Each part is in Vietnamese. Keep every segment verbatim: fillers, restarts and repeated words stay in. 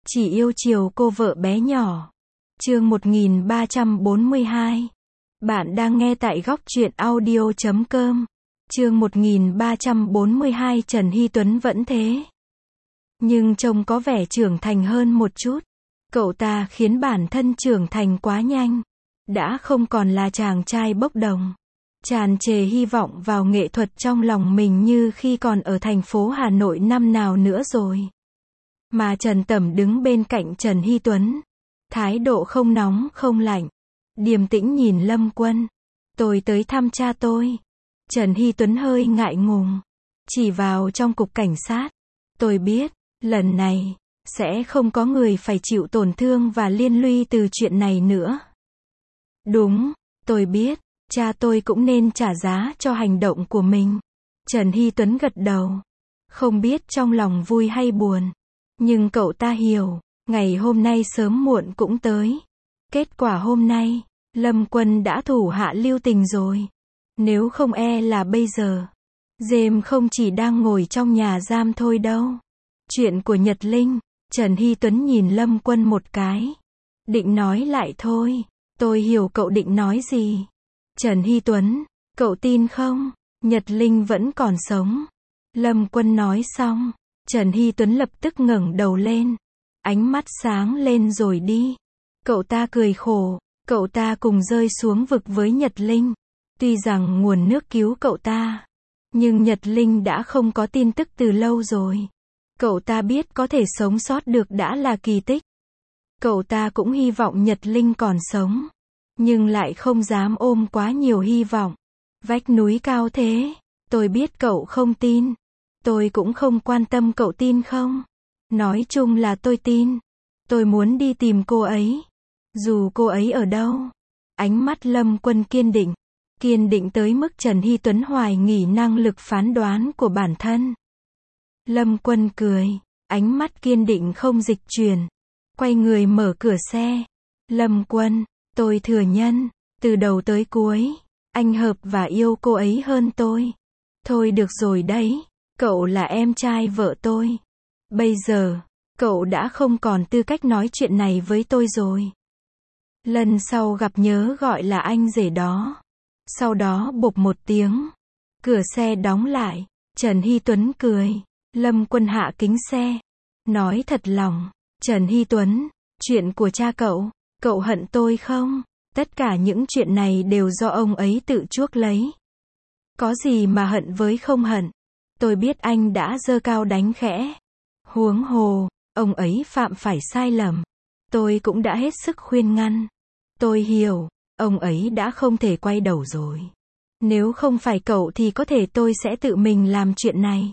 Chỉ yêu chiều cô vợ bé nhỏ. Chương một nghìn ba trăm bốn mươi hai. Bạn đang nghe tại góc truyện audio chấm com. Chương một nghìn ba trăm bốn mươi hai. Trần Hy Tuấn vẫn thế, nhưng trông có vẻ trưởng thành hơn một chút. Cậu ta khiến bản thân trưởng thành quá nhanh, đã không còn là chàng trai bốc đồng, tràn trề hy vọng vào nghệ thuật trong lòng mình như khi còn ở thành phố Hà Nội năm nào nữa rồi. Mà Trần Tẩm đứng bên cạnh Trần Hy Tuấn, thái độ không nóng không lạnh, điềm tĩnh nhìn Lâm Quân. Tôi tới thăm cha tôi. Trần Hy Tuấn hơi ngại ngùng, chỉ vào trong cục cảnh sát. Tôi biết, lần này, sẽ không có người phải chịu tổn thương và liên lụy từ chuyện này nữa. Đúng, tôi biết, cha tôi cũng nên trả giá cho hành động của mình. Trần Hy Tuấn gật đầu, không biết trong lòng vui hay buồn. Nhưng cậu ta hiểu, ngày hôm nay sớm muộn cũng tới. Kết quả hôm nay, Lâm Quân đã thủ hạ lưu tình rồi. Nếu không e là bây giờ, Dêm không chỉ đang ngồi trong nhà giam thôi đâu. Chuyện của Nhật Linh, Trần Hy Tuấn nhìn Lâm Quân một cái. Định nói lại thôi, tôi hiểu cậu định nói gì. Trần Hy Tuấn, cậu tin không? Nhật Linh vẫn còn sống. Lâm Quân nói xong, Trần Hy Tuấn lập tức ngẩng đầu lên. Ánh mắt sáng lên rồi đi. Cậu ta cười khổ, cậu ta cùng rơi xuống vực với Nhật Linh. Tuy rằng nguồn nước cứu cậu ta, nhưng Nhật Linh đã không có tin tức từ lâu rồi. Cậu ta biết có thể sống sót được đã là kỳ tích. Cậu ta cũng hy vọng Nhật Linh còn sống, nhưng lại không dám ôm quá nhiều hy vọng. Vách núi cao thế, tôi biết cậu không tin. Tôi cũng không quan tâm cậu tin không. Nói chung là tôi tin. Tôi muốn đi tìm cô ấy. Dù cô ấy ở đâu. Ánh mắt Lâm Quân kiên định. Kiên định tới mức Trần Hy Tuấn hoài nghi năng lực phán đoán của bản thân. Lâm Quân cười. Ánh mắt kiên định không dịch chuyển. Quay người mở cửa xe. Lâm Quân, tôi thừa nhận, từ đầu tới cuối, anh hợp và yêu cô ấy hơn tôi. Thôi được rồi đấy. Cậu là em trai vợ tôi. Bây giờ, cậu đã không còn tư cách nói chuyện này với tôi rồi. Lần sau gặp nhớ gọi là anh rể đó. Sau đó bụp một tiếng. Cửa xe đóng lại. Trần Hy Tuấn cười. Lâm Quân hạ kính xe. Nói thật lòng. Trần Hy Tuấn, chuyện của cha cậu, cậu hận tôi không? Tất cả những chuyện này đều do ông ấy tự chuốc lấy. Có gì mà hận với không hận? Tôi biết anh đã giơ cao đánh khẽ. Huống hồ, ông ấy phạm phải sai lầm. Tôi cũng đã hết sức khuyên ngăn. Tôi hiểu, ông ấy đã không thể quay đầu rồi. Nếu không phải cậu thì có thể tôi sẽ tự mình làm chuyện này.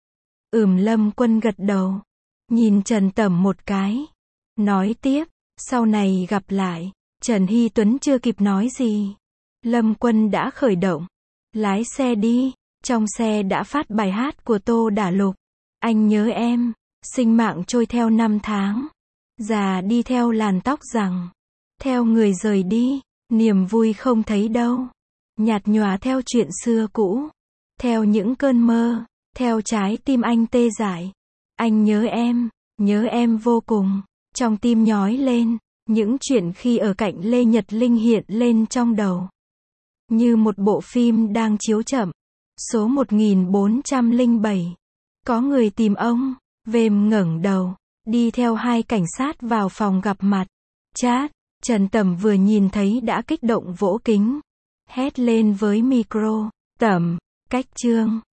Ừm Lâm Quân gật đầu. Nhìn Trần Tẩm một cái. Nói tiếp, sau này gặp lại. Trần Hy Tuấn chưa kịp nói gì. Lâm Quân đã khởi động. Lái xe đi. Trong xe đã phát bài hát của Tô Đả Lục. Anh nhớ em. Sinh mạng trôi theo năm tháng. Già đi theo làn tóc rằng. Theo người rời đi. Niềm vui không thấy đâu. Nhạt nhòa theo chuyện xưa cũ. Theo những cơn mơ. Theo trái tim anh tê dại. Anh nhớ em. Nhớ em vô cùng. Trong tim nhói lên. Những chuyện khi ở cạnh Lê Nhật Linh hiện lên trong đầu. Như một bộ phim đang chiếu chậm. Số một nghìn bốn trăm lẻ bảy. Có người tìm ông. Vêm ngẩng đầu. Đi theo hai cảnh sát vào phòng gặp mặt. Chat. Trần Tẩm vừa nhìn thấy đã kích động vỗ kính. Hét lên với micro. Tẩm. Cách chương.